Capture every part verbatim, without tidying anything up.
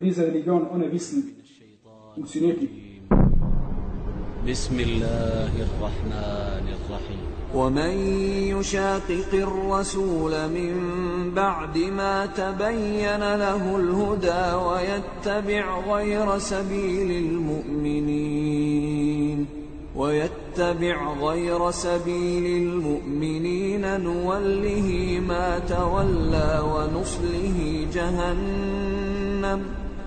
Diese Religion ohne Wissen funktioniert nicht. بسم الله الرحمن الرحيم. ومن يشاقق الرسول من بعد ما تبين له الهدى ويتبع غير سبيل المؤمنين ويتبع غير سبيل المؤمنين نوله ما تولى ونصله جهنم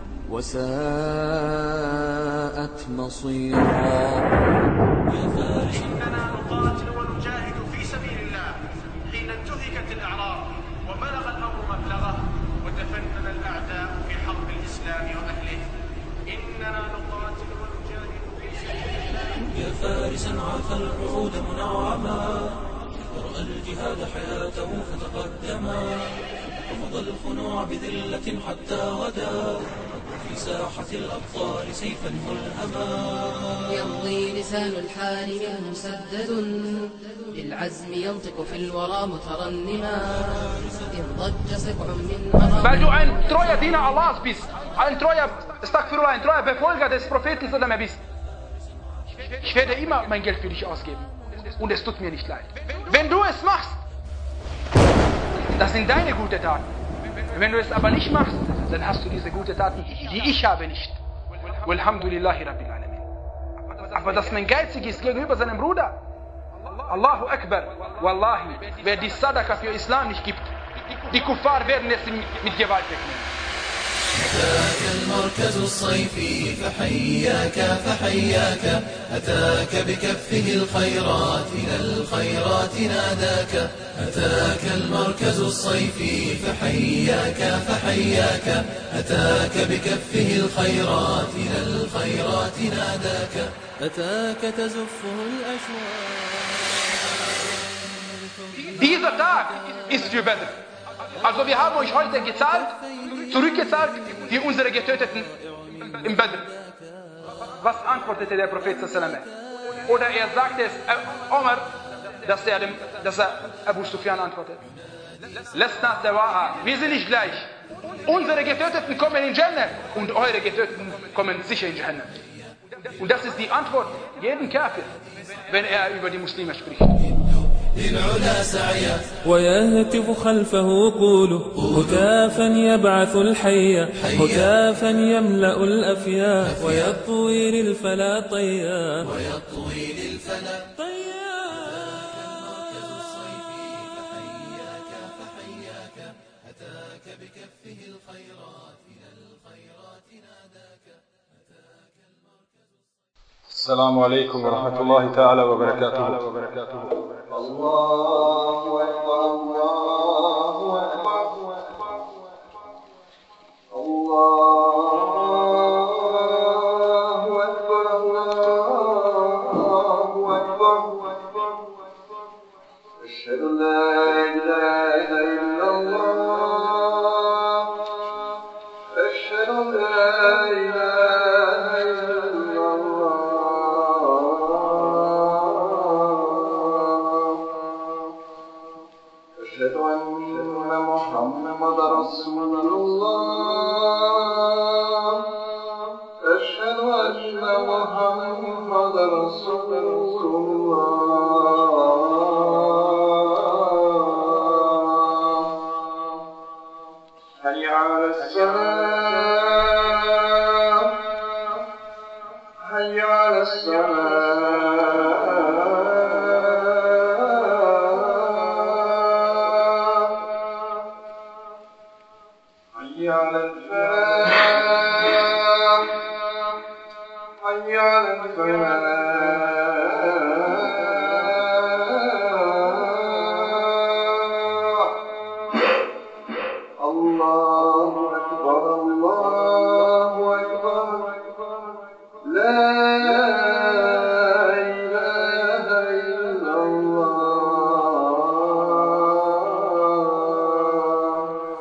وساءت مصيرا. إننا نقاتل ونجاهد في سبيل الله حين انتهكت الأعراض وبلغ الأمر مبلغه وتفنن الأعداء في حرب الإسلام وأهله. إننا نقاتل ونجاهد في سبيل الله. يا فارسا عاف الرعود منعما ورأى الجهاد حياته فتقدما رفض الخنوع بذلة حتى غدا في ساحة الأبطال سيفا ملهما. يمضي لسان الحال منه مسدد للعزم ينطق في الورى مترنما إن ضج سبع من أرام. Weil du ein treuer Diener Allahs bist, ein treuer, Astaghfirullah, ein treuer Befolger des Propheten Sallallahu bist. Ich werde immer mein Geld für dich ausgeben und es tut mir nicht leid. Wenn du es machst, das sind deine guten Taten. Wenn du es aber nicht machst, dann hast du diese guten Taten, die ich habe nicht. Walhamdulillahi Rabbil Alamin. Aber dass man geizig ist gegenüber seinem Bruder, Allahu Akbar, Wallahi, wer die Sadaka für Islam nicht gibt, die Kuffar werden es mit Gewalt wegnehmen. أتاك المركز الصيفي فحياك فحياك أتاك بكفه الخيرات إلى الخيرات ناداك. أتاك المركز الصيفي فحياك فحياك أتاك بكفه الخيرات إلى الخيرات ناداك. أتاك تزفه الأشواق. Dieser Tag ist für Badr. Also wir haben euch heute gezahlt, zurückgezahlt für unsere Getöteten im Badr. Was antwortete der Prophet sallallahu alaihi wasallam? Oder er sagte es äh, Omar, dass er, dem, dass er Abu Sufyan antwortet. Lasna sawa'a, wir sind nicht gleich. Unsere Getöteten kommen in Jannah und eure Getöteten kommen sicher in Jahannam. Und das ist die Antwort jeden Kafir, wenn er über die Muslime spricht. للعلا سعيا ويهتف خلفه قوله هتافا يبعث الحيا هتافا يملأ الأفيا ويطوي للفلا طيا ويطوي للفلا طيا. أتاك بكفه الخيرات إلى الخيرات ناداك. السلام عليكم ورحمة الله تعالى وبركاته. الله أكبر الله أكبر الله أكبر الله أكبر. أشهد أن لا إله إلا الله أشهد أن لا إله إلا الله أشهد أن محمدا رسول الله أشهد أن محمدا رسول الله. حي على الصلاة حي على الصلاة حي على الفلاح حي على الفلاح. الله أكبر الله أكبر لا إله إلا الله.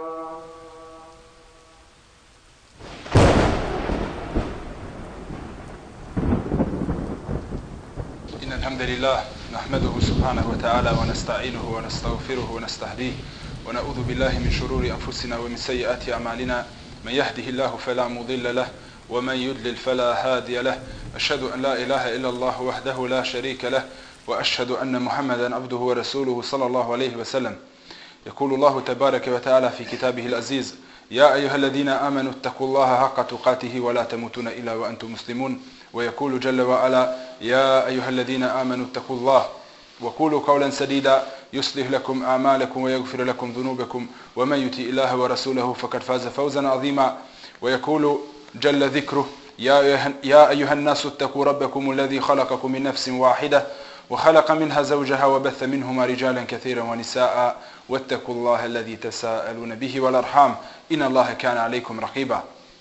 إن الحمد لله نحمده سبحانه وتعالى ونستعينه ونستغفره ونستهديه ونعوذ بالله من شرور أنفسنا ومن سيئات أعمالنا من يهده الله فلا مضل له ومن يضلل فلا هادي له أشهد أن لا إله إلا الله وحده لا شريك له وأشهد أن محمدا عبده ورسوله صلى الله عليه وسلم. يقول الله تبارك وتعالى في كتابه العزيز: يا أيها الذين آمنوا اتقوا الله حق تقاته ولا تموتون إلا وأنتم مسلمون. ويقول جل وعلا: يا أيها الذين آمنوا اتقوا الله وقولوا قولا سديدا يصلح لكم أعمالكم ويغفر لكم ذنوبكم ومن يطع الله ورسوله فقد فاز فوزا عظيما. ويقول جل ذكره: يا أيها الناس اتقوا ربكم الذي خلقكم من نفس واحدة وخلق منها زوجها وبث منهما رجالا كثيرا ونساء واتقوا الله الذي تساءلون به والأرحام إن الله كان عليكم رقيبا.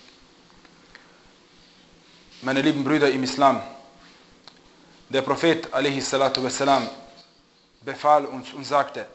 Meine lieben Brüder im Islam, der Prophet alaihi salatu wassalam befahl uns und sagte: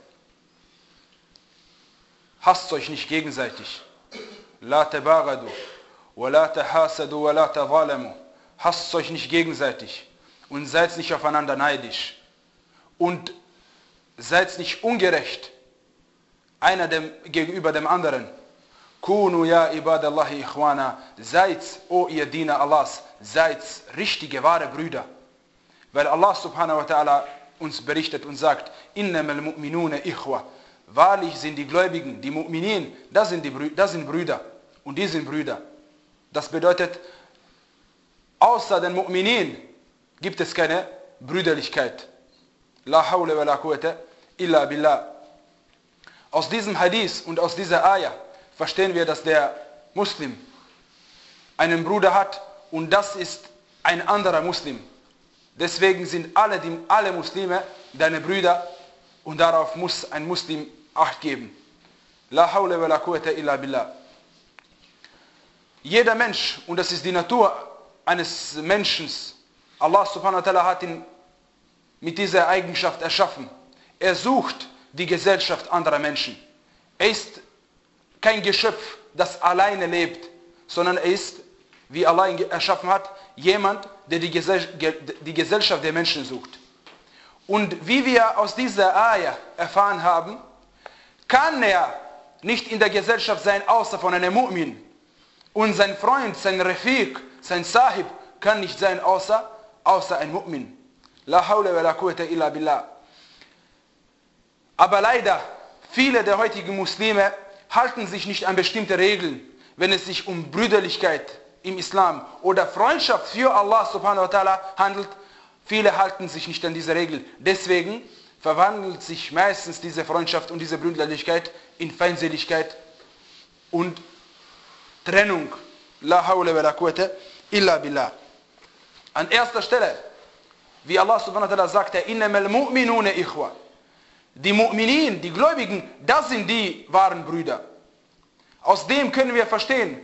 Hasst euch nicht gegenseitig. La tabaghadu wa la tahasadu wa la tadhalamu. Hasst euch nicht gegenseitig und seid nicht aufeinander neidisch und seid nicht ungerecht einer dem, gegenüber dem anderen. Kunu ya ibadallahi ikhwana, seid, o ihr Diener Allahs, seid richtige, wahre Brüder. Weil Allah subhanahu wa ta'ala uns berichtet und sagt: Innamal mu'minuna ikhwa. Wahrlich sind die Gläubigen, die Mu'minin, das sind, die Brü- das sind Brüder. Und die sind Brüder. Das bedeutet, außer den Mu'minin gibt es keine Brüderlichkeit. La hawla wa la quwwata illa billah. Aus diesem Hadith und aus dieser Ayah verstehen wir, dass der Muslim einen Bruder hat und das ist ein anderer Muslim. Deswegen sind alle, die, alle Muslime deine Brüder und darauf muss ein Muslim Acht geben. La hawla wa la quwwata illa billah. Jeder Mensch, und das ist die Natur eines Menschen, Allah subhanahu wa ta'ala hat ihn mit dieser Eigenschaft erschaffen. Er sucht die Gesellschaft anderer Menschen. Er ist kein Geschöpf, das alleine lebt, sondern er ist, wie Allah ihn erschaffen hat, jemand, der die, Gesell die Gesellschaft der Menschen sucht. Und wie wir aus dieser Ayah erfahren haben, kann er nicht in der Gesellschaft sein, außer von einem Mu'min. Und sein Freund, sein Rafiq, sein Sahib kann nicht sein, außer, außer ein Mu'min. La hawla wa la quwwata illa billah. Aber leider, viele der heutigen Muslime halten sich nicht an bestimmte Regeln, wenn es sich um Brüderlichkeit im Islam oder Freundschaft für Allah subhanahu wa ta'ala handelt. Viele halten sich nicht an diese Regeln. Deswegen verwandelt sich meistens diese Freundschaft und diese Brüderlichkeit in Feindseligkeit und Trennung. La hawla wa la quwwata illa billah. An erster Stelle, wie Allah subhanahu wa ta'ala sagte: Innamal mu'minuna ikhwa. Die Mu'minin, die Gläubigen, das sind die wahren Brüder. Aus dem können wir verstehen,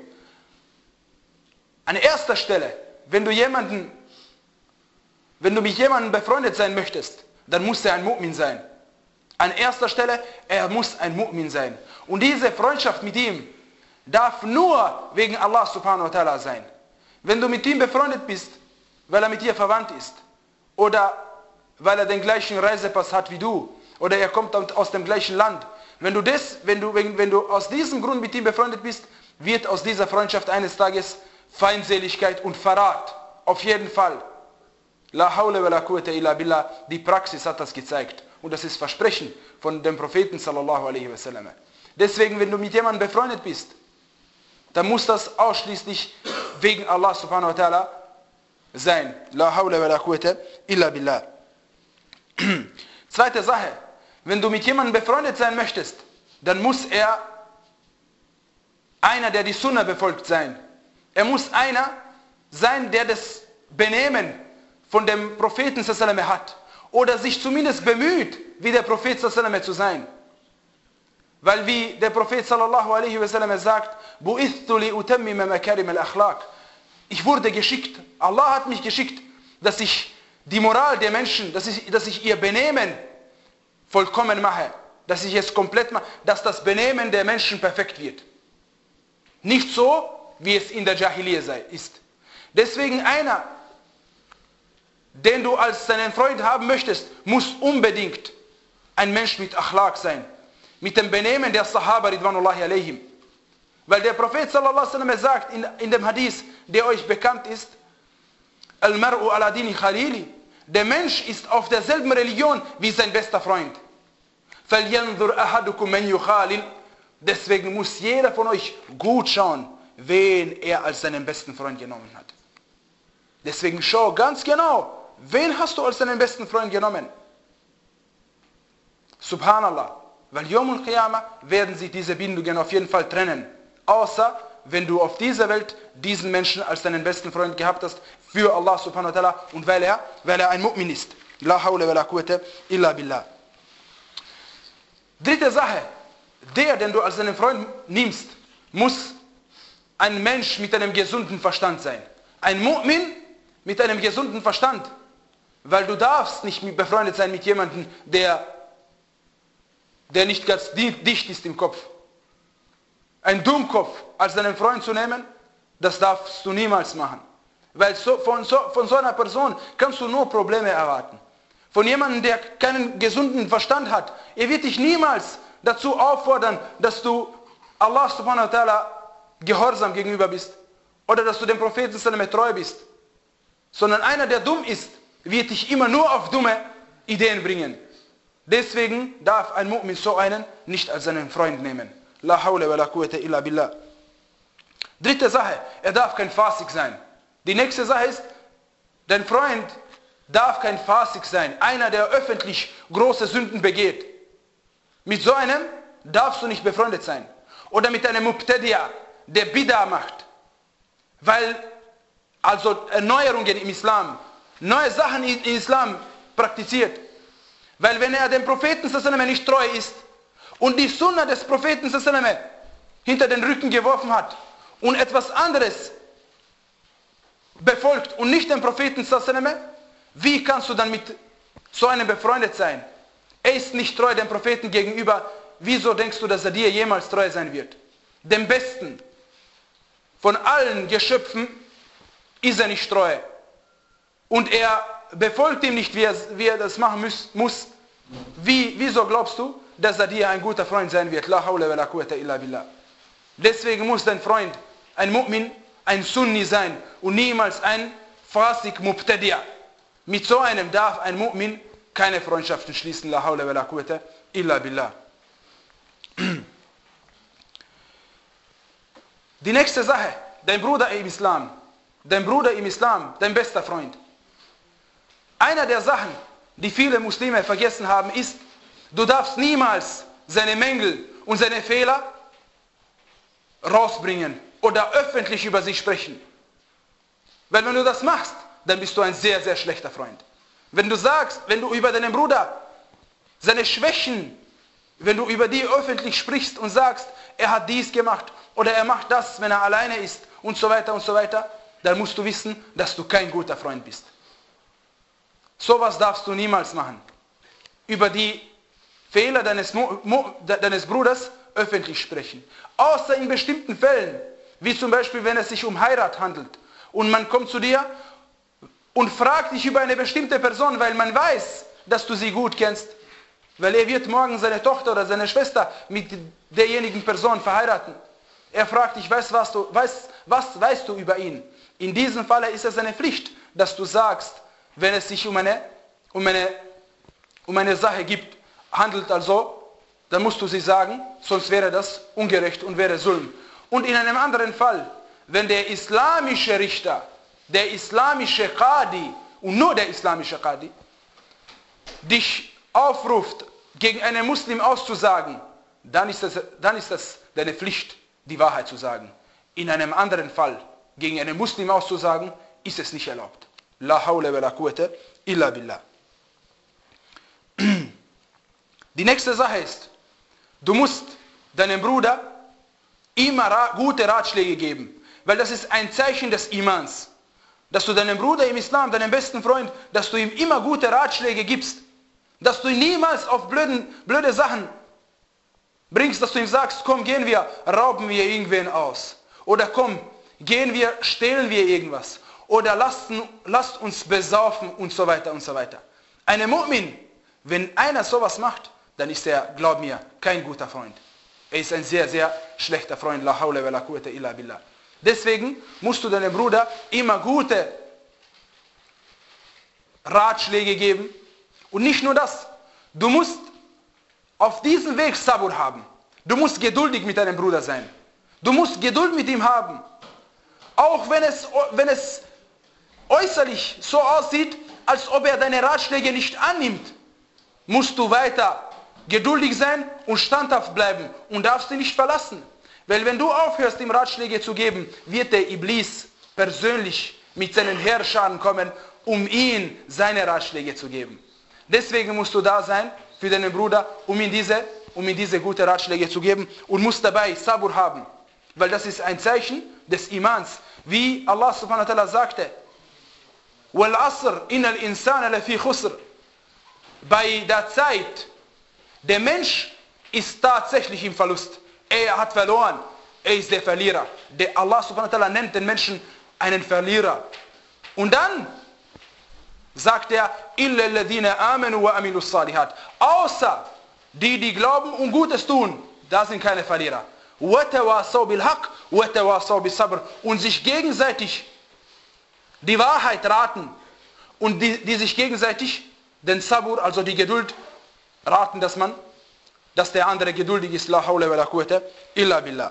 an erster Stelle, wenn du jemanden, wenn du mit jemandem befreundet sein möchtest, dann muss er ein Mu'min sein. An erster Stelle, er muss ein Mu'min sein. Und diese Freundschaft mit ihm darf nur wegen Allah subhanahu wa ta'ala sein. Wenn du mit ihm befreundet bist, weil er mit dir verwandt ist, oder weil er den gleichen Reisepass hat wie du, oder er kommt aus dem gleichen Land. Wenn du, das, wenn, du, wenn, wenn du aus diesem Grund mit ihm befreundet bist, wird aus dieser Freundschaft eines Tages Feindseligkeit und Verrat. Auf jeden Fall. La hawla wa la quwwata illa billah. Die Praxis hat das gezeigt. Und das ist Versprechen von dem Propheten sallallahu alaihi wasallam. Deswegen, wenn du mit jemandem befreundet bist, dann muss das ausschließlich wegen Allah subhanahu wa ta'ala sein. La hawla wa la quwwata illa billah. Zweite Sache. Wenn du mit jemandem befreundet sein möchtest, dann muss er einer, der die Sunna befolgt, sein. Er muss einer sein, der das Benehmen von dem Propheten sallallahu alaihi wasallam hat. Oder sich zumindest bemüht, wie der Prophet sallallahu alaihi wasallam zu sein. Weil wie der Prophet sallallahu alaihi wasallam sagt: Bu'ithtu li utammima makarim al-akhlaq. Ich wurde geschickt, Allah hat mich geschickt, dass ich die Moral der Menschen, dass ich, dass ich ihr Benehmen vollkommen mache, dass ich es komplett mache, dass das Benehmen der Menschen perfekt wird. Nicht so, wie es in der Jahiliyyah ist. Deswegen einer, den du als deinen Freund haben möchtest, muss unbedingt ein Mensch mit Akhlaq sein, mit dem Benehmen der Sahaba ridwanullahi alaihim. Weil der Prophet sallallahu alaihi wasallam sagt in, in dem Hadith, der euch bekannt ist, Al-Mar'u ala dini Khalili, der Mensch ist auf derselben Religion wie sein bester Freund. فَلْيَنْظُرْ أَحَدُكُمْ مَنْ يُخَالِلْ. Deswegen muss jeder von euch gut schauen, wen er als seinen besten Freund genommen hat. Deswegen schau ganz genau, wen hast du als deinen besten Freund genommen? Subhanallah. Weil Yawm al-Qiyamah werden sich diese Bindungen auf jeden Fall trennen. Außer, wenn du auf dieser Welt diesen Menschen als deinen besten Freund gehabt hast, für Allah subhanahu wa ta'ala und weil er, weil er ein Mu'min ist. La hawla wa la quwwata illa billah. Dritte Sache. Der, den du als deinen Freund nimmst, muss ein Mensch mit einem gesunden Verstand sein. Ein Mu'min mit einem gesunden Verstand. Weil du darfst nicht befreundet sein mit jemandem, der, der nicht ganz dicht ist im Kopf. Ein Dummkopf als deinen Freund zu nehmen, das darfst du niemals machen. Weil so, von, so, von so einer Person kannst du nur Probleme erwarten. Von jemandem, der keinen gesunden Verstand hat, er wird dich niemals dazu auffordern, dass du Allah subhanahu wa ta'ala gehorsam gegenüber bist. Oder dass du dem Propheten sallallahu treu bist. Sondern einer, der dumm ist, wird dich immer nur auf dumme Ideen bringen. Deswegen darf ein Mu'min so einen nicht als seinen Freund nehmen. La hawla wa la quwwata illa billah. Dritte Sache, er darf kein Fasik sein. Die nächste Sache ist, dein Freund darf kein Fasik sein. Einer, der öffentlich große Sünden begeht. Mit so einem darfst du nicht befreundet sein. Oder mit einem Mubtadi'a, der Bid'a macht. Weil, also Erneuerungen im Islam, neue Sachen im Islam praktiziert. Weil wenn er dem Propheten sallallahu nicht treu ist und die Sunna des Propheten sallallahu hinter den Rücken geworfen hat und etwas anderes befolgt und nicht den Propheten sallallahu, wie kannst du dann mit so einem befreundet sein? Er ist nicht treu dem Propheten gegenüber. Wieso denkst du, dass er dir jemals treu sein wird? Dem Besten von allen Geschöpfen ist er nicht treu. Und er befolgt ihm nicht, wie er, wie er das machen muss. muss. Wie, wieso glaubst du, dass er dir ein guter Freund sein wird? La hawla wa la quwwata illa billah. Deswegen muss dein Freund ein Mu'min, ein Sunni sein und niemals ein Fasik Mubtadi'a. Mit so einem darf ein Mu'min keine Freundschaften schließen. La hawla wa la quwwata illa billah. Die nächste Sache, dein Bruder im Islam, dein Bruder im Islam, dein bester Freund. Einer der Sachen, die viele Muslime vergessen haben, ist, du darfst niemals seine Mängel und seine Fehler rausbringen oder öffentlich über sie sprechen. Weil wenn du das machst, dann bist du ein sehr, sehr schlechter Freund. Wenn du sagst, wenn du über deinen Bruder seine Schwächen, wenn du über die öffentlich sprichst und sagst, er hat dies gemacht oder er macht das, wenn er alleine ist und so weiter und so weiter, dann musst du wissen, dass du kein guter Freund bist. Sowas darfst du niemals machen. Über die Fehler deines, deines Bruders öffentlich sprechen. Außer in bestimmten Fällen, wie zum Beispiel, wenn es sich um Heirat handelt und man kommt zu dir und fragt dich über eine bestimmte Person, weil man weiß, dass du sie gut kennst, weil er wird morgen seine Tochter oder seine Schwester mit derjenigen Person verheiraten. Er fragt dich, was, was, du, was, was weißt du über ihn? In diesem Falle ist es eine Pflicht, dass du sagst, wenn es sich um eine, um eine, um eine Sache gibt, handelt also, dann musst du sie sagen, sonst wäre das ungerecht und wäre Sulm. Und in einem anderen Fall, wenn der islamische Richter, der islamische Qadi und nur der islamische Qadi dich aufruft, gegen einen Muslim auszusagen, dann ist das, dann ist das deine Pflicht, die Wahrheit zu sagen. In einem anderen Fall, gegen einen Muslim auszusagen, ist es nicht erlaubt. La hawla wa la quwwata illa billah. Die nächste Sache ist, du musst deinem Bruder immer gute Ratschläge geben, weil das ist ein Zeichen des Imans. Dass du deinem Bruder im Islam, deinem besten Freund, dass du ihm immer gute Ratschläge gibst, dass du ihn niemals auf blöden, blöde Sachen bringst, dass du ihm sagst, komm, gehen wir, rauben wir irgendwen aus. Oder komm, gehen wir, stehlen wir irgendwas. Oder lasst, lasst uns besaufen und so weiter und so weiter. Eine Mu'min, wenn einer sowas macht, dann ist er, glaub mir, kein guter Freund. er ist ein sehr, sehr schlechter Freund. La hawla wa la quwwata illa billah. Deswegen musst du deinem Bruder immer gute Ratschläge geben. Und nicht nur das. Du musst auf diesem Weg Sabur haben. Du musst geduldig mit deinem Bruder sein. Du musst Geduld mit ihm haben. Auch wenn es, wenn es äußerlich so aussieht, als ob er deine Ratschläge nicht annimmt, musst du weiter geduldig sein und standhaft bleiben und darfst ihn nicht verlassen. Weil wenn du aufhörst, ihm Ratschläge zu geben, wird der Iblis persönlich mit seinen Heerscharen kommen, um ihm seine Ratschläge zu geben. Deswegen musst du da sein für deinen Bruder, um ihm diese, um ihm diese gute Ratschläge zu geben und musst dabei Sabur haben. Weil das ist ein Zeichen des Imans. Wie Allah subhanahu wa ta'ala sagte, Wal asr innal insana lafi khusr. Bei der Zeit, der Mensch ist tatsächlich im Verlust. Er hat verloren. Er ist der Verlierer. Der Allah subhanahu wa ta'ala nennt den Menschen einen Verlierer. Und dann sagt er, illa alladhina amanu wa amilus salihat. Außer die, die glauben und Gutes tun, da sind keine Verlierer. Wa tawasaw bil haqq wa tawasaw bis sabr. Und sich gegenseitig die Wahrheit raten und die, die sich gegenseitig den Sabur, also die Geduld, raten, dass man, dass der andere geduldig ist. La hawla wa la quwwata illa billah.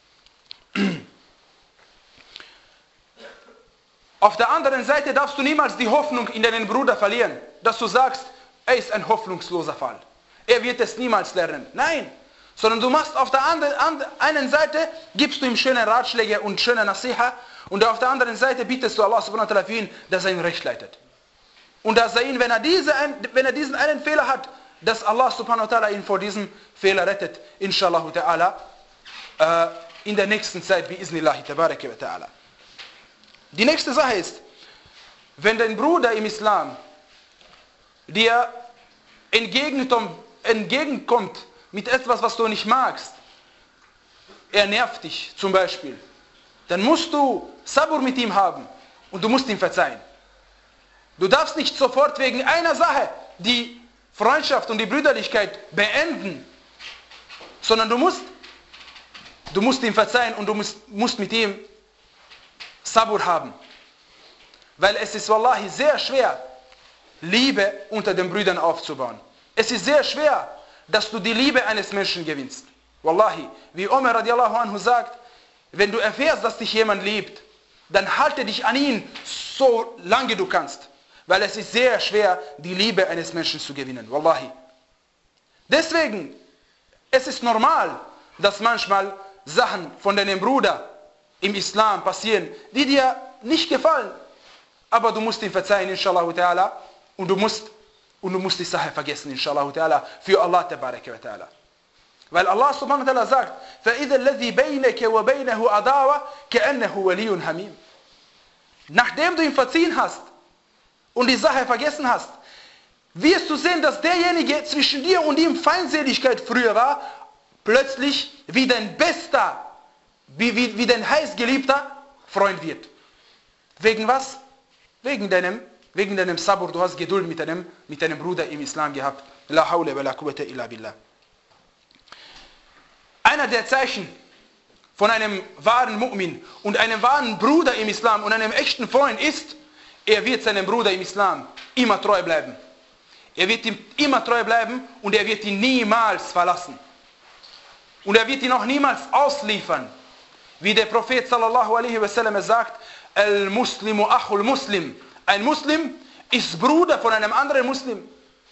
Auf der anderen Seite darfst du niemals die Hoffnung in deinen Bruder verlieren, dass du sagst, er ist ein hoffnungsloser Fall. Er wird es niemals lernen. Nein, sondern du machst auf der anderen, einen Seite, gibst du ihm schöne Ratschläge und schöne Nasiha, und auf der anderen Seite bittest du Allah subhanahu wa ta'ala für ihn, dass er ihn recht leitet. Und dass er ihn, wenn er, diese, wenn er diesen einen Fehler hat, dass Allah subhanahu wa ta'ala ihn vor diesem Fehler rettet, inshallah ta'ala, äh, in der nächsten Zeit, bi'iznillahi tabaraka wa ta'ala. Die nächste Sache ist, wenn dein Bruder im Islam dir entgegenkommt mit etwas, was du nicht magst, er nervt dich zum Beispiel, dann musst du Sabur mit ihm haben und du musst ihm verzeihen. Du darfst nicht sofort wegen einer Sache die Freundschaft und die Brüderlichkeit beenden, sondern du musst, du musst ihm verzeihen und du musst, musst mit ihm Sabur haben. Weil es ist wallahi sehr schwer, Liebe unter den Brüdern aufzubauen. Es ist sehr schwer, dass du die Liebe eines Menschen gewinnst. Wallahi, wie Umar radiallahu anhu sagt, wenn du erfährst, dass dich jemand liebt, dann halte dich an ihn so lange du kannst. Weil es ist sehr schwer, die Liebe eines Menschen zu gewinnen. Wallahi. Deswegen, es ist normal, dass manchmal Sachen von deinem Bruder im Islam passieren, die dir nicht gefallen. Aber du musst ihn verzeihen, inshallah ta'ala. Und du musst, und du musst die Sache vergessen, inshallah ta'ala, für Allah tabaraka wa ta'ala. Weil Allah subhanahu wa ta'ala sagt, فَإِذَا الَّذِي بَيْنَكَ وَبَيْنَهُ عَدَاوَةٌ كَأَنَّهُ وَلِيٌّ حَمِيمٌ. Nachdem du ihn verziehen hast und die Sache vergessen hast, wirst du sehen, dass derjenige zwischen dir und ihm Feindseligkeit früher war, plötzlich wie dein bester, wie, wie, wie dein heißgeliebter Freund wird. Wegen was? Wegen deinem, wegen deinem Sabur. Du hast Geduld mit deinem, mit deinem Bruder im Islam gehabt. La hawla wa la quwwata illa billah. Einer der Zeichen von einem wahren Mu'min und einem wahren Bruder im Islam und einem echten Freund ist, er wird seinem Bruder im Islam immer treu bleiben. Er wird ihm immer treu bleiben und er wird ihn niemals verlassen. Und er wird ihn auch niemals ausliefern. Wie der Prophet sallallahu alaihi wasallam sagt, Al-Muslimu achul Muslim. Ein Muslim ist Bruder von einem anderen Muslim.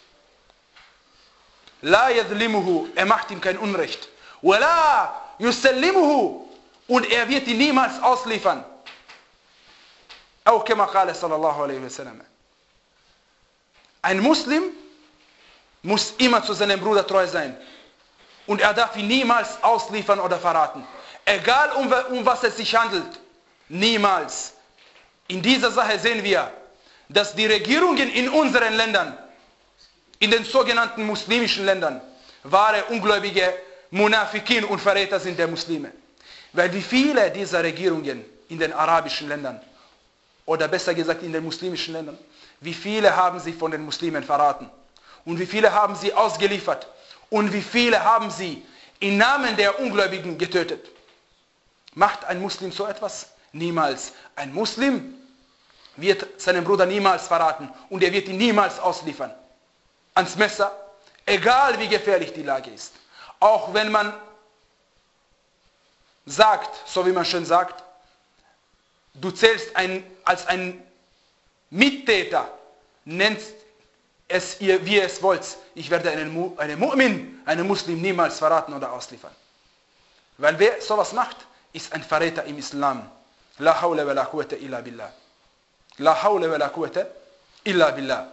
La yadlimuhu, er macht ihm kein Unrecht. Wala yusallimuhu, und er wird ihn niemals ausliefern. Auch kama qala sallallahu alaihi wasallam. Ein Muslim muss immer zu seinem Bruder treu sein. Und er darf ihn niemals ausliefern oder verraten. Egal um, um was es sich handelt. Niemals. In dieser Sache sehen wir, dass die Regierungen in unseren Ländern, in den sogenannten muslimischen Ländern, wahre Ungläubige, Munafikin und Verräter sind der Muslime. Weil wie viele dieser Regierungen in den arabischen Ländern, oder besser gesagt in den muslimischen Ländern, wie viele haben sie von den Muslimen verraten? Und wie viele haben sie ausgeliefert? Und wie viele haben sie im Namen der Ungläubigen getötet. Macht ein Muslim so etwas? Niemals. Ein Muslim wird seinen Bruder niemals verraten und er wird ihn niemals ausliefern. Ans Messer, egal wie gefährlich die Lage ist. Auch wenn man sagt, so wie man schön sagt, du zählst ein, als ein Mittäter, nennst es ihr, wie ihr es wollt. Ich werde einen, einen Mu'min, einen Muslim niemals verraten oder ausliefern. Weil wer sowas macht, ist ein Verräter im Islam. La hawla wa la quwwata illa billah. La hawla wa la quwwata illa billah.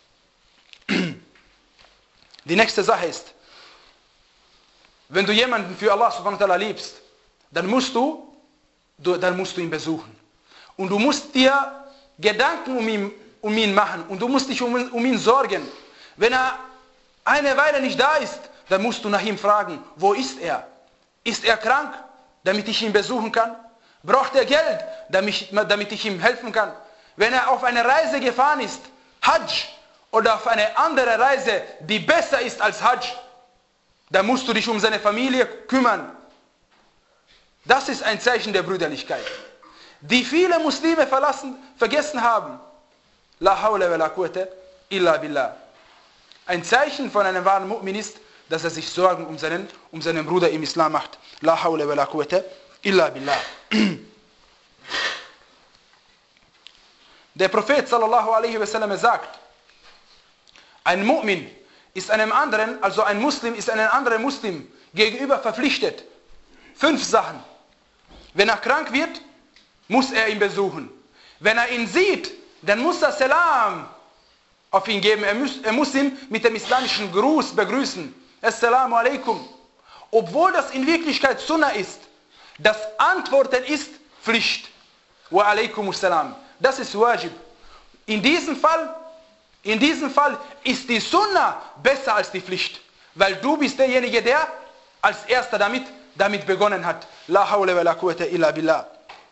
Die nächste Sache ist, wenn du jemanden für Allah subhanahu wa ta'ala liebst, dann musst du, du, dann musst du ihn besuchen. Und du musst dir Gedanken um ihn, um ihn machen und du musst dich um, um ihn sorgen. Wenn er eine Weile nicht da ist, dann musst du nach ihm fragen, wo ist er? Ist er krank, damit ich ihn besuchen kann? Braucht er Geld, damit, damit ich ihm helfen kann? Wenn er auf eine Reise gefahren ist, Hajj, oder auf eine andere Reise, die besser ist als Hajj, dann musst du dich um seine Familie kümmern. Das ist ein Zeichen der Brüderlichkeit, die viele Muslime verlassen, vergessen haben. La hawla wa la quwwata illa billah. Ein Zeichen von einem wahren Mu'min ist, dass er sich Sorgen um seinen, um seinen Bruder im Islam macht. La hawla wa la quwwata illa billah. Der Prophet sallallahu alaihi wasallam sagt, ein Mu'min ist einem anderen, also ein Muslim ist einem anderen Muslim gegenüber verpflichtet. Fünf Sachen. Wenn er krank wird, muss er ihn besuchen. Wenn er ihn sieht, dann muss er Salam auf ihn geben. Er muss, er muss ihn mit dem islamischen Gruß begrüßen. Assalamu alaikum. Obwohl das in Wirklichkeit Sunnah ist. Das Antworten ist Pflicht. Wa alaikum assalam. Das ist Wajib. In diesem Fall, in diesem Fall ist die Sunnah besser als die Pflicht. Weil du bist derjenige, der als erster damit, damit begonnen hat. La hawla wa la quwwata illa billah.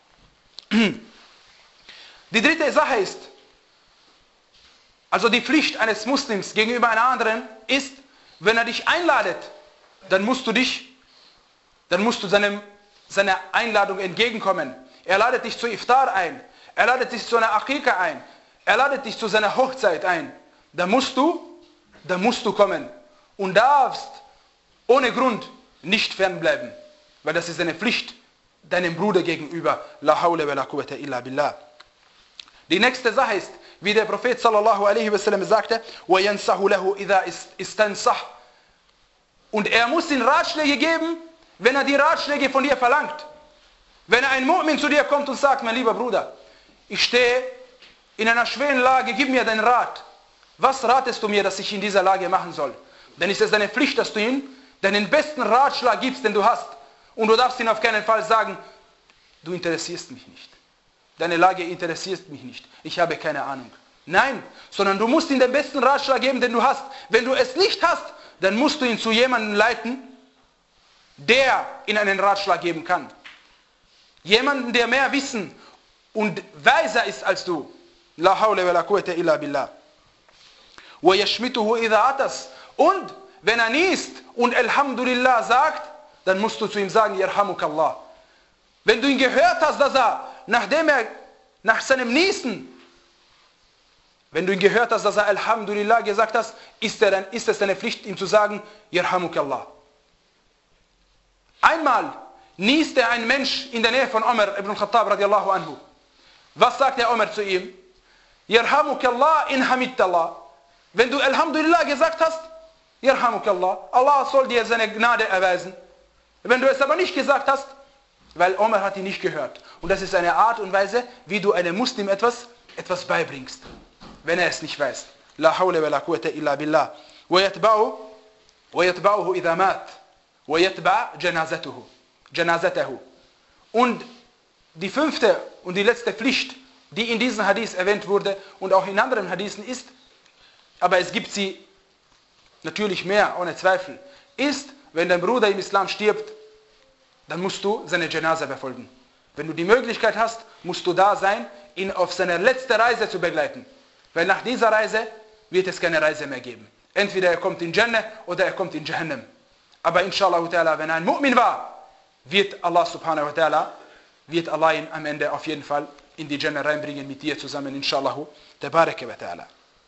Die dritte Sache ist, also die Pflicht eines Muslims gegenüber einer anderen ist, wenn er dich einladet, dann musst du dich, dann musst du seinem, seiner Einladung entgegenkommen. Er ladet dich zu Iftar ein, er ladet dich zu einer Aqiqa ein, er ladet dich zu seiner Hochzeit ein. Da musst du, da musst du kommen und darfst ohne Grund nicht fernbleiben, weil das ist eine Pflicht deinem Bruder gegenüber. La hawla wa la quwwata illa billah. Die nächste Sache ist, wie der Prophet sallallahu alaihi wasallam sagte, وَيَنْصَحُ لَهُ إِذَا إِسْتَنْصَحْ. Und er muss ihm Ratschläge geben, wenn er die Ratschläge von dir verlangt. Wenn ein Mu'min zu dir kommt und sagt, mein lieber Bruder, ich stehe in einer schweren Lage, gib mir deinen Rat. Was ratest du mir, dass ich in dieser Lage machen soll? Dann ist es deine Pflicht, dass du ihm deinen besten Ratschlag gibst, den du hast. Und du darfst ihn auf keinen Fall sagen, du interessierst mich nicht. Deine Lage interessiert mich nicht. Ich habe keine Ahnung. Nein, sondern du musst ihm den besten Ratschlag geben, den du hast. Wenn du es nicht hast, dann musst du ihn zu jemandem leiten, der ihn einen Ratschlag geben kann. Jemanden, der mehr Wissen und weiser ist als du. La hawla wa la quwwata illa billah. Wa yashmituhu idha atas. Und wenn er niest und Alhamdulillah sagt, dann musst du zu ihm sagen, Yarhamukallah. Wenn du ihn gehört hast, dass er, nachdem er nach seinem Nießen, wenn du ihn gehört hast, dass er Alhamdulillah gesagt hat, ist, er dann, ist es deine Pflicht, ihm zu sagen, Yarhamukallah. Einmal nieste ein Mensch in der Nähe von Umar ibn Khattab radiallahu anhu. Was sagt der Umar zu ihm? Yarhamukallah in hamidtallah. Wenn du Alhamdulillah gesagt hast, Yarhamukallah, Allah soll dir seine Gnade erweisen. Wenn du es aber nicht gesagt hast, weil Umar hat ihn nicht gehört. Und das ist eine Art und Weise, wie du einem Muslim etwas, etwas beibringst, wenn er es nicht weiß. La hawla wa la quwwata illa billah. Wa yatba'u wa yatba'uhu idha mat. Wa yatba' janazatuhu. Janazatahu. Und die fünfte und die letzte Pflicht, die in diesem Hadith erwähnt wurde und auch in anderen Hadithen ist, aber es gibt sie natürlich mehr, ohne Zweifel, ist, wenn dein Bruder im Islam stirbt, dann musst du seine Janaza befolgen. Wenn du die Möglichkeit hast, musst du da sein, ihn auf seine letzte Reise zu begleiten. Weil nach dieser Reise wird es keine Reise mehr geben. Entweder er kommt in Jannah oder er kommt in Jahannam. Aber inshallah ta'ala, wenn ein Mu'min war, wird Allah subhanahu wa ta'ala, wird Allah ihn am Ende auf jeden Fall in die Jannah reinbringen mit dir zusammen, inshallah tabaraka wa ta'ala.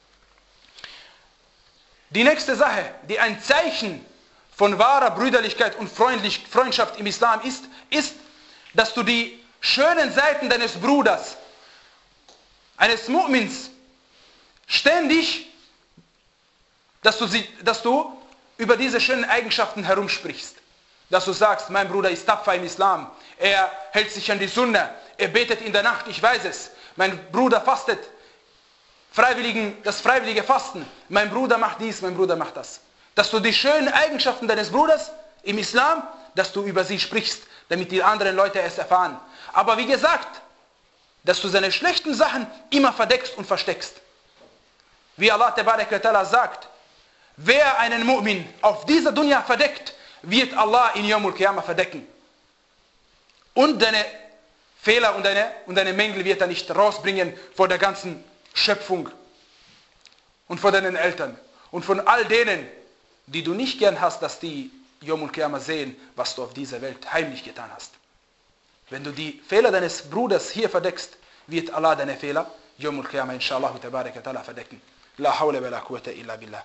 Die nächste Sache, die ein Zeichen von wahrer Brüderlichkeit und Freundschaft im Islam ist, ist, dass du die schönen Seiten deines Bruders, eines Mu'mins, ständig, dass du, sie, dass du über diese schönen Eigenschaften herumsprichst. Dass du sagst, mein Bruder ist tapfer im Islam, er hält sich an die Sunna, er betet in der Nacht, ich weiß es. Mein Bruder fastet, Freiwilligen, das freiwillige Fasten. Mein Bruder macht dies, mein Bruder macht das. Dass du die schönen Eigenschaften deines Bruders im Islam, dass du über sie sprichst, damit die anderen Leute es erfahren. Aber wie gesagt, dass du seine schlechten Sachen immer verdeckst und versteckst. Wie Allah tabaraka wa ta'ala sagt, wer einen Mu'min auf dieser Dunya verdeckt, wird Allah in Yawmul Qiyamah verdecken. Und deine Fehler und deine, und deine Mängel wird er nicht rausbringen vor der ganzen Schöpfung und vor deinen Eltern und von all denen, die du nicht gern hast, dass die Yawmul Qiyamah sehen, was du auf dieser Welt heimlich getan hast. Wenn du die Fehler deines Bruders hier verdeckst, wird Allah deine Fehler Yawmul Qiyamah inshallah tabaraka ta'ala verdecken. La hawla wa la quwwata illa billah.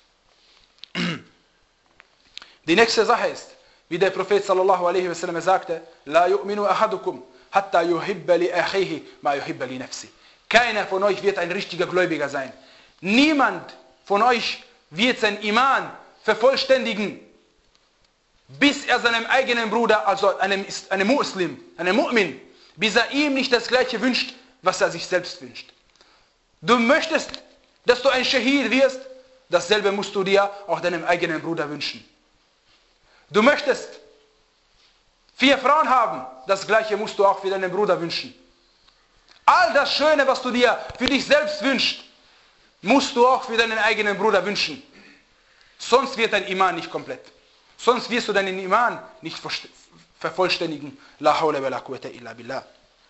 Die nächste Sache ist, wie der Prophet sallallahu alaihi wasallam sagte, La yu'minu ahadukum hatta yuhibba li akhihi ma yuhibba li nafsi. Keiner von euch wird ein richtiger Gläubiger sein. Niemand von euch wird sein Iman vervollständigen, bis er seinem eigenen Bruder, also einem, einem Muslim, einem Mu'min, bis er ihm nicht das Gleiche wünscht, was er sich selbst wünscht. Du möchtest, dass du ein Schahid wirst, dasselbe musst du dir auch deinem eigenen Bruder wünschen. Du möchtest vier Frauen haben, das Gleiche musst du auch für deinen Bruder wünschen. All das Schöne, was du dir für dich selbst wünschst, musst du auch für deinen eigenen Bruder wünschen. Sonst wird dein Iman nicht komplett. Sonst wirst du deinen Iman nicht vervollständigen. La hawla wa la quwwata illa billah.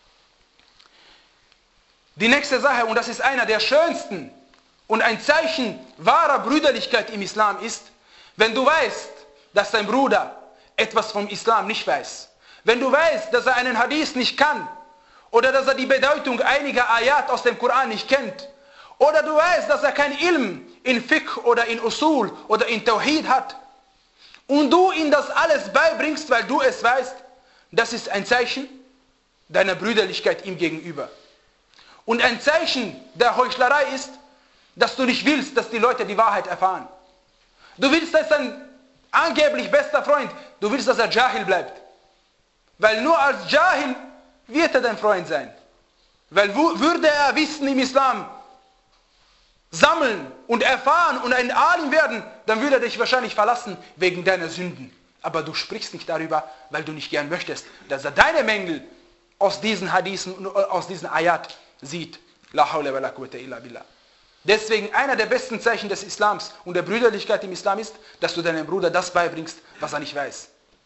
Die nächste Sache, und das ist einer der schönsten und ein Zeichen wahrer Brüderlichkeit im Islam ist, wenn du weißt, dass dein Bruder etwas vom Islam nicht weiß. Wenn du weißt, dass er einen Hadith nicht kann, oder dass er die Bedeutung einiger Ayat aus dem Koran nicht kennt, oder du weißt, dass er kein Ilm in Fiqh oder in Usul oder in Tawhid hat, und du ihm das alles beibringst, weil du es weißt, das ist ein Zeichen deiner Brüderlichkeit ihm gegenüber. Und ein Zeichen der Heuchlerei ist, dass du nicht willst, dass die Leute die Wahrheit erfahren. Du willst, dass dein angeblich bester Freund, du willst, dass er Jahil bleibt. Weil nur als Jahil wird er dein Freund sein. Weil würde er Wissen im Islam sammeln und erfahren und ein Alim werden, dann würde er dich wahrscheinlich verlassen wegen deiner Sünden. Aber du sprichst nicht darüber, weil du nicht gern möchtest, dass er deine Mängel aus diesen Hadithen und aus diesen Ayat sieht. La hawla wa la quwwata illa billah. Deswegen einer der besten Zeichen des Islams und der Brüderlichkeit im Islam ist, dass du deinem Bruder das beibringst, was er nicht weiß.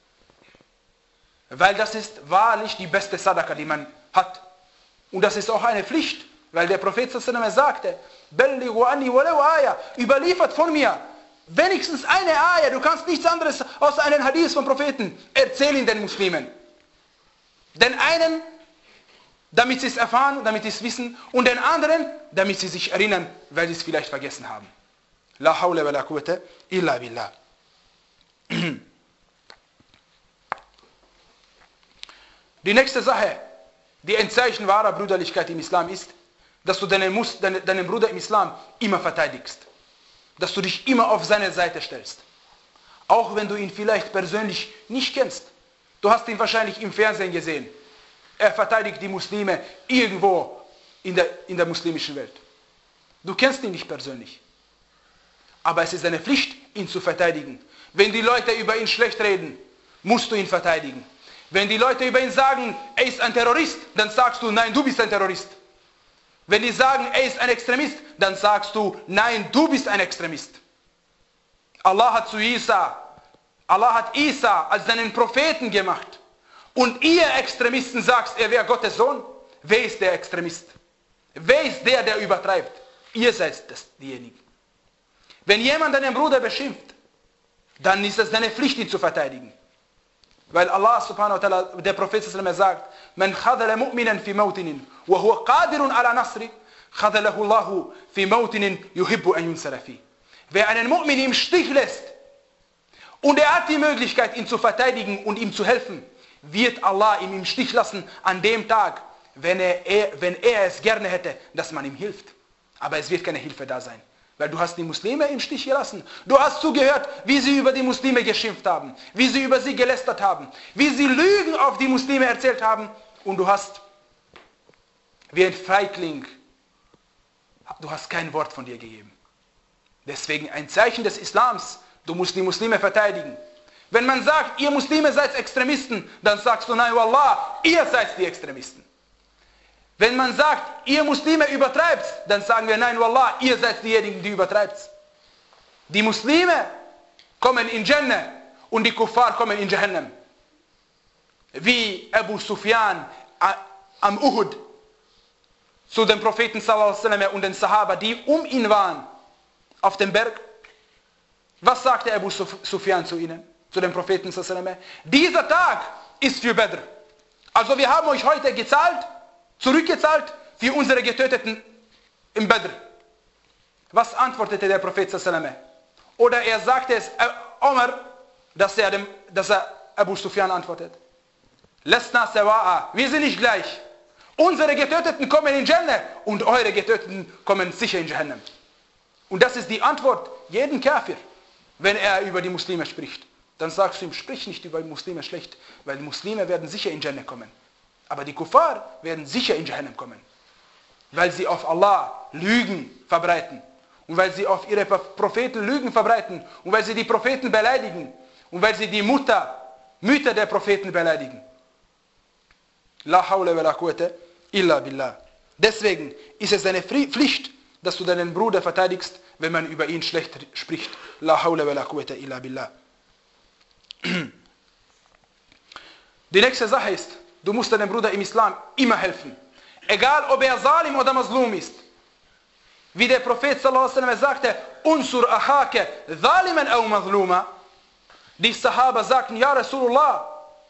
Weil das ist wahrlich die beste Sadaqa, die man hat. Und das ist auch eine Pflicht, weil der Prophet sallallahu alaihi wasallam sagte, Bellighu anni walau aya, überliefert von mir wenigstens eine Aya, du kannst nichts anderes aus einem Hadith vom Propheten erzählen den Muslimen. Den einen, damit sie es erfahren, damit sie es wissen, und den anderen, damit sie sich erinnern, weil sie es vielleicht vergessen haben. La hawla wa la quwwata illa billah. Die nächste Sache, die ein Zeichen wahrer Brüderlichkeit im Islam ist, dass du deinen, Mus, deinen, deinen Bruder im Islam immer verteidigst. Dass du dich immer auf seine Seite stellst. Auch wenn du ihn vielleicht persönlich nicht kennst. Du hast ihn wahrscheinlich im Fernsehen gesehen. Er verteidigt die Muslime irgendwo in der, in der muslimischen Welt. Du kennst ihn nicht persönlich. Aber es ist deine Pflicht, ihn zu verteidigen. Wenn die Leute über ihn schlecht reden, musst du ihn verteidigen. Wenn die Leute über ihn sagen, er ist ein Terrorist, dann sagst du, nein, du bist ein Terrorist. Wenn die sagen, er ist ein Extremist, dann sagst du, nein, du bist ein Extremist. Allah hat zu Isa, Allah hat Isa als seinen Propheten gemacht. Und ihr Extremisten sagt, er wäre Gottes Sohn. Wer ist der Extremist? Wer ist der, der übertreibt? Ihr seid das, diejenigen. Wenn jemand einen Bruder beschimpft, dann ist es deine Pflicht, ihn zu verteidigen. Weil Allah subhanahu wa ta'ala, der Prophet sallallahu alaihi wasallam sagt, man khadala mu'minan fi mawtinin, wa huwa qadirun ala nasri, khadalahu Allahu fi mawtinin yuhibbu an yunsara fi. Wer einen Mu'min im Stich lässt, und er hat die Möglichkeit, ihn zu verteidigen und ihm zu helfen, wird Allah ihn im Stich lassen an dem Tag, wenn er, er, wenn er es gerne hätte, dass man ihm hilft. Aber es wird keine Hilfe da sein. Weil du hast die Muslime im Stich gelassen. Du hast zugehört, wie sie über die Muslime geschimpft haben, wie sie über sie gelästert haben, wie sie Lügen auf die Muslime erzählt haben. Und du hast, wie ein Feigling, du hast kein Wort von dir gegeben. Deswegen ein Zeichen des Islams, du musst die Muslime verteidigen. Wenn man sagt, ihr Muslime seid Extremisten, dann sagst du, nein, Wallah, ihr seid die Extremisten. Wenn man sagt, ihr Muslime übertreibt, dann sagen wir, nein, Wallah, ihr seid diejenigen, die übertreibt. Die Muslime kommen in Jannah und die Kuffar kommen in Jahannam. Wie Abu Sufyan am Uhud zu dem Propheten sallallahu alaihi wasallam und den Sahaba, die um ihn waren, auf dem Berg. Was sagte Abu Sufyan zu ihnen, zu dem Propheten sallallahu alaihi wasallam? Dieser Tag ist für Badr. Also wir haben euch heute gezahlt, zurückgezahlt für unsere Getöteten im Badr. Was antwortete der Prophet sallallahu alaihi wasallam? Oder er sagte es Omar, dass er, dem, dass er Abu Sufyan antwortet. Lasna sawa'a, wir sind nicht gleich. Unsere Getöteten kommen in Jannah und eure Getöteten kommen sicher in Jahannam. Und das ist die Antwort jeden Kafir, wenn er über die Muslime spricht. Dann sagst du ihm, sprich nicht über die Muslime schlecht, weil die Muslime werden sicher in Jannah kommen. Aber die Kuffar werden sicher in Jahannam kommen. Weil sie auf Allah Lügen verbreiten. Und weil sie auf ihre Propheten Lügen verbreiten. Und weil sie die Propheten beleidigen. Und weil sie die Mutter, Mütter der Propheten beleidigen. La hawla wa la quwwata illa billah. Deswegen ist es deine Pflicht, dass du deinen Bruder verteidigst, wenn man über ihn schlecht spricht. La hawla wa la quwwata illa billah. Die nächste Sache ist, du musst deinem Bruder im Islam immer helfen. Egal ob er Zalim oder Mazlum ist. Wie der Prophet sallallahu alaihi wasallam sagte, Unsur ahake zaliman aw mazluma. Die Sahaba sagten, ja Rasulullah,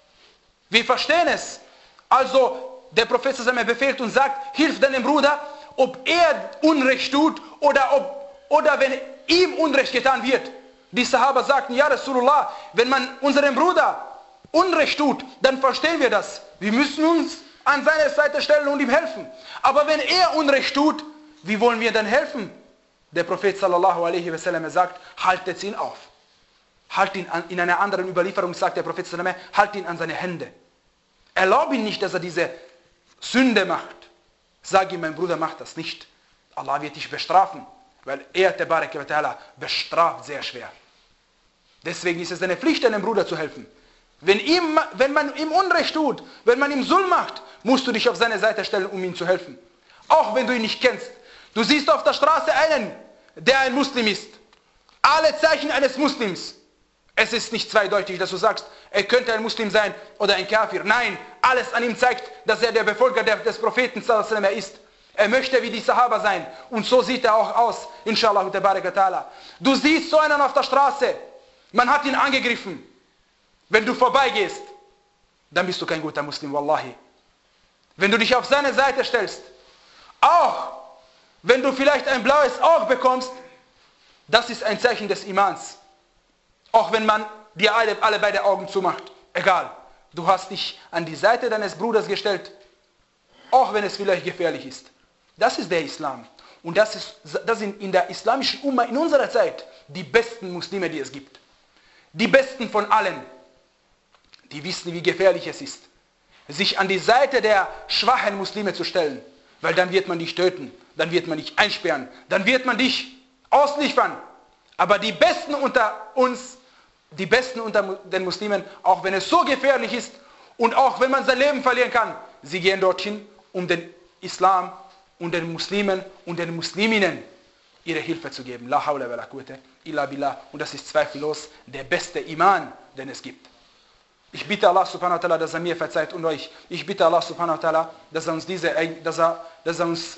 wir verstehen es. Also der Prophet sallallahu alaihi wasallam befehlt und sagt, hilf deinem Bruder, ob er Unrecht tut oder, ob, oder wenn ihm Unrecht getan wird. Die Sahaba sagten, ja Rasulullah, wenn man unserem Bruder Unrecht tut, dann verstehen wir das. Wir müssen uns an seine Seite stellen und ihm helfen. Aber wenn er Unrecht tut, wie wollen wir dann helfen? Der Prophet sallallahu alaihi wasallam sagt, haltet ihn auf. Halt ihn an, in einer anderen Überlieferung sagt der Prophet sallallahu alaihi wasallam, halt ihn an seine Hände. Erlaub ihn nicht, dass er diese Sünde macht. Sag ihm, mein Bruder macht das nicht. Allah wird dich bestrafen, weil er, Tabaraka wa Ta'ala, bestraft sehr schwer. Deswegen ist es deine Pflicht, deinem Bruder zu helfen. Wenn, ihm, wenn man ihm Unrecht tut, wenn man ihm Sulm macht, musst du dich auf seine Seite stellen, um ihm zu helfen. Auch wenn du ihn nicht kennst. Du siehst auf der Straße einen, der ein Muslim ist. Alle Zeichen eines Muslims. Es ist nicht zweideutig, dass du sagst, er könnte ein Muslim sein oder ein Kafir. Nein, alles an ihm zeigt, dass er der Befolger des Propheten sallallahu alaihi wasallam ist. Er möchte wie die Sahaba sein. Und so sieht er auch aus, inshallah tabaraka ta'ala. Du siehst so einen auf der Straße, man hat ihn angegriffen. Wenn du vorbeigehst, dann bist du kein guter Muslim, wallahi. Wenn du dich auf seine Seite stellst, auch wenn du vielleicht ein blaues Auge bekommst, das ist ein Zeichen des Imans. Auch wenn man dir alle, alle beide Augen zumacht, egal. Du hast dich an die Seite deines Bruders gestellt, auch wenn es vielleicht gefährlich ist. Das ist der Islam. Und das, ist, das sind in der islamischen Umma in unserer Zeit die besten Muslime, die es gibt. Die besten von allen. Die wissen, wie gefährlich es ist, sich an die Seite der schwachen Muslime zu stellen. Weil dann wird man dich töten, dann wird man dich einsperren, dann wird man dich ausliefern. Aber die Besten unter uns, die Besten unter den Muslimen, auch wenn es so gefährlich ist und auch wenn man sein Leben verlieren kann, sie gehen dorthin, um den Islam und den Muslimen und den Musliminnen ihre Hilfe zu geben. La hawla wa la quwwata illa billah. Und das ist zweifellos der beste Iman, den es gibt. Ich bitte Allah subhanahu wa ta'ala, dass er mir verzeiht und euch. Ich bitte Allah subhanahu wa ta'ala, dass er uns diese, dass er, dass er uns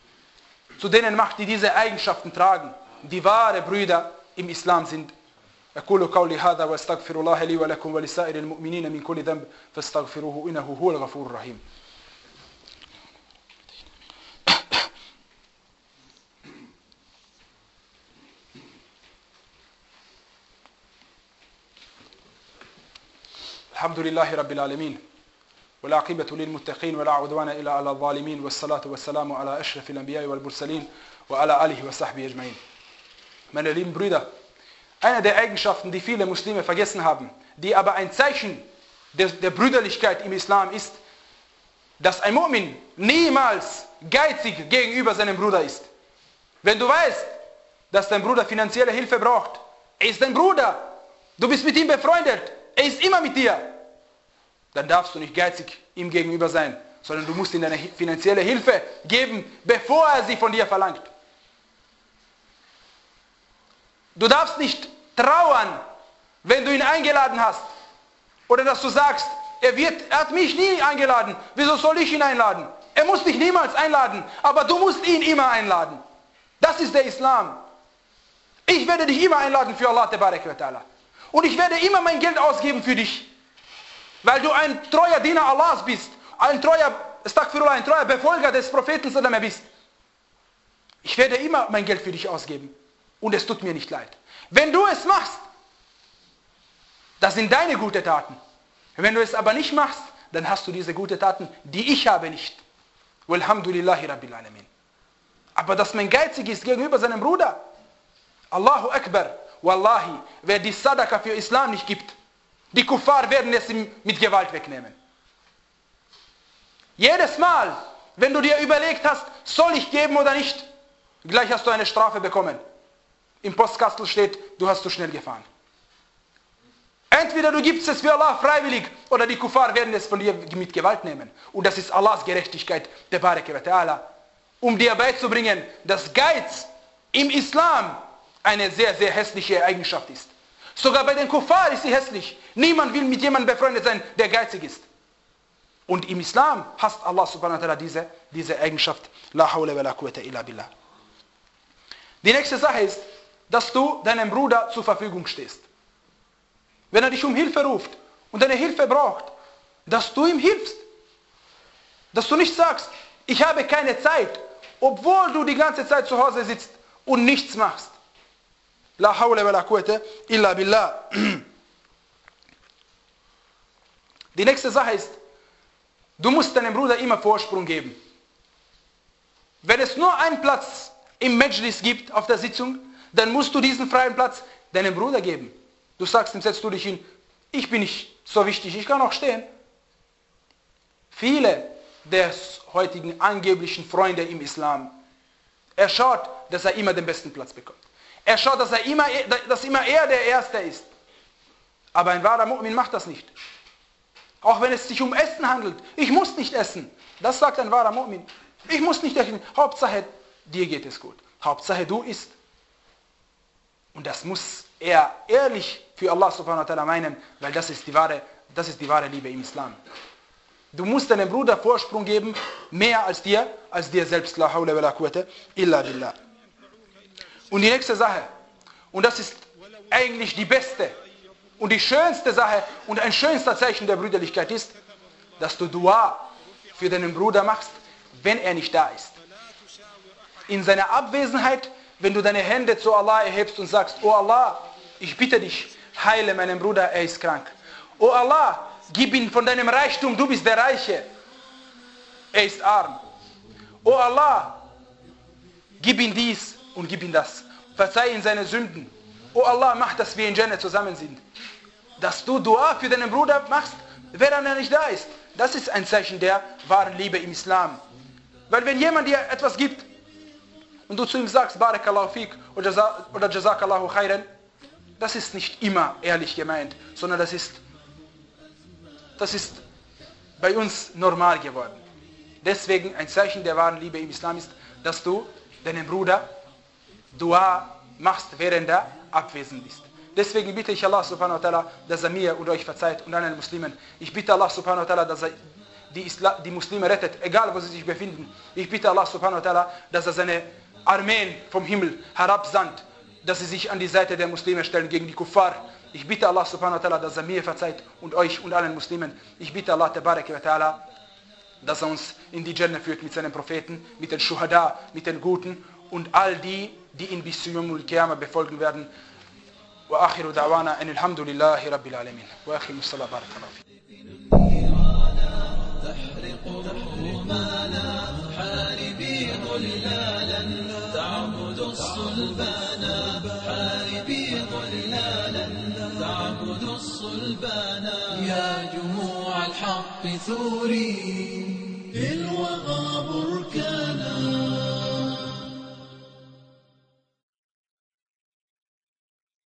zu denen macht, die diese Eigenschaften tragen, die wahre Brüder im Islam sind. أقول قولي هذا واستغفر الله لي ولكم ولسائر المؤمنين من كل ذنب فاستغفروه إنه هو الغفور الرحيم. الحمد لله رب العالمين والعاقبة للمتقين ولا عدوان إلا على الظالمين والصلاة والسلام على أشرف الأنبياء والمرسلين وعلى آله وصحبه أجمعين. Meine lieben Brüder, eine der Eigenschaften, die viele Muslime vergessen haben, die aber ein Zeichen der, der Brüderlichkeit im Islam ist, dass ein Mu'min niemals geizig gegenüber seinem Bruder ist. Wenn du weißt, dass dein Bruder finanzielle Hilfe braucht, er ist dein Bruder, du bist mit ihm befreundet, er ist immer mit dir, dann darfst du nicht geizig ihm gegenüber sein, sondern du musst ihm deine finanzielle Hilfe geben, bevor er sie von dir verlangt. Du darfst nicht trauern, wenn du ihn eingeladen hast. Oder dass du sagst, er, wird, er hat mich nie eingeladen, wieso soll ich ihn einladen? Er muss dich niemals einladen, aber du musst ihn immer einladen. Das ist der Islam. Ich werde dich immer einladen für Allah Tabarak wa Ta'ala. Und ich werde immer mein Geld ausgeben für dich. Weil du ein treuer Diener Allahs bist. Ein treuer, Astaghfirullah, ein treuer Befolger des Propheten Sallallahu bist. Ich werde immer mein Geld für dich ausgeben. Und es tut mir nicht leid. Wenn du es machst, das sind deine guten Taten. Wenn du es aber nicht machst, dann hast du diese guten Taten, die ich habe nicht. Walhamdulillahi Rabbil Alamin. Aber dass man geizig ist gegenüber seinem Bruder, Allahu Akbar, Wallahi, wer die Sadaqa für Islam nicht gibt, die Kuffar werden es ihm mit Gewalt wegnehmen. Jedes Mal, wenn du dir überlegt hast, soll ich geben oder nicht, gleich hast du eine Strafe bekommen. Im Postkastel steht, du hast zu schnell gefahren. Entweder du gibst es für Allah freiwillig, oder die Kuffar werden es von dir mit Gewalt nehmen. Und das ist Allahs Gerechtigkeit, Tabarak wa Ta'ala, um dir beizubringen, dass Geiz im Islam eine sehr, sehr hässliche Eigenschaft ist. Sogar bei den Kuffar ist sie hässlich. Niemand will mit jemandem befreundet sein, der geizig ist. Und im Islam hasst Allah subhanahu wa ta'ala diese, diese Eigenschaft. La hawla wa la quwwata illa billah. Die nächste Sache ist, dass du deinem Bruder zur Verfügung stehst. Wenn er dich um Hilfe ruft und deine Hilfe braucht, dass du ihm hilfst. Dass du nicht sagst, ich habe keine Zeit, obwohl du die ganze Zeit zu Hause sitzt und nichts machst. La hawla wa la quwwata illa billah. Die nächste Sache ist, du musst deinem Bruder immer Vorsprung geben. Wenn es nur einen Platz im Majlis gibt, auf der Sitzung, dann musst du diesen freien Platz deinem Bruder geben. Du sagst ihm, setzt du dich hin, ich bin nicht so wichtig, ich kann auch stehen. Viele der heutigen angeblichen Freunde im Islam, er schaut, dass er immer den besten Platz bekommt. Er schaut, dass, er immer, dass immer er der Erste ist. Aber ein wahrer Mu'min macht das nicht. Auch wenn es sich um Essen handelt. Ich muss nicht essen. Das sagt ein wahrer Mu'min. Ich muss nicht essen. Hauptsache, dir geht es gut. Hauptsache, du isst. Und das muss er ehrlich für Allah subhanahu wa ta'ala meinen, weil das ist die wahre, das ist die wahre Liebe im Islam. Du musst deinem Bruder Vorsprung geben, mehr als dir, als dir selbst. La hawla wa la quwwata illa billah. Und die nächste Sache, und das ist eigentlich die beste und die schönste Sache und ein schönster Zeichen der Brüderlichkeit ist, dass du Dua für deinen Bruder machst, wenn er nicht da ist. In seiner Abwesenheit, wenn du deine Hände zu Allah erhebst und sagst, oh Allah, ich bitte dich, heile meinen Bruder, er ist krank. Oh Allah, gib ihm von deinem Reichtum, du bist der Reiche, er ist arm. Oh Allah, gib ihm dies und gib ihm das. Verzeih ihm seine Sünden. Oh Allah, mach, dass wir in Jannah zusammen sind. Dass du Dua für deinen Bruder machst, während er nicht da ist. Das ist ein Zeichen der wahren Liebe im Islam. Weil wenn jemand dir etwas gibt und du zu ihm sagst, Barakallahu fik oder Jazakallahu khairan, das ist nicht immer ehrlich gemeint, sondern das ist, das ist bei uns normal geworden. Deswegen ein Zeichen der wahren Liebe im Islam ist, dass du deinem Bruder Dua machst, während er abwesend ist. Deswegen bitte ich Allah subhanahu wa ta'ala, dass er mir und euch verzeiht und allen Muslimen. Ich bitte Allah subhanahu wa ta'ala, dass er die, Isla die Muslime rettet, egal wo sie sich befinden. Ich bitte Allah subhanahu wa ta'ala, dass er seine Armeen vom Himmel herabsandt dass sie sich an die Seite der Muslime stellen gegen die Kuffar. Ich bitte Allah subhanahu wa ta'ala, dass er mir verzeiht und euch und allen Muslimen. Ich bitte Allah tabaraka wa ta'ala, dass er uns in die Jannah führt mit seinen Propheten, mit den Shuhada, mit den Guten und all die, die ihn bis zu Yawmul Qiyamah befolgen werden. Wa akhiru da'wana an alhamdulillahi rabbil alamin. Wa akhiru sallallahu barakallahu fi. حاربي ظلالا تعبد الصلبان حاربي ظلالا تعبد الصلبان يا جموع الحق ثوري في الوغى بركانا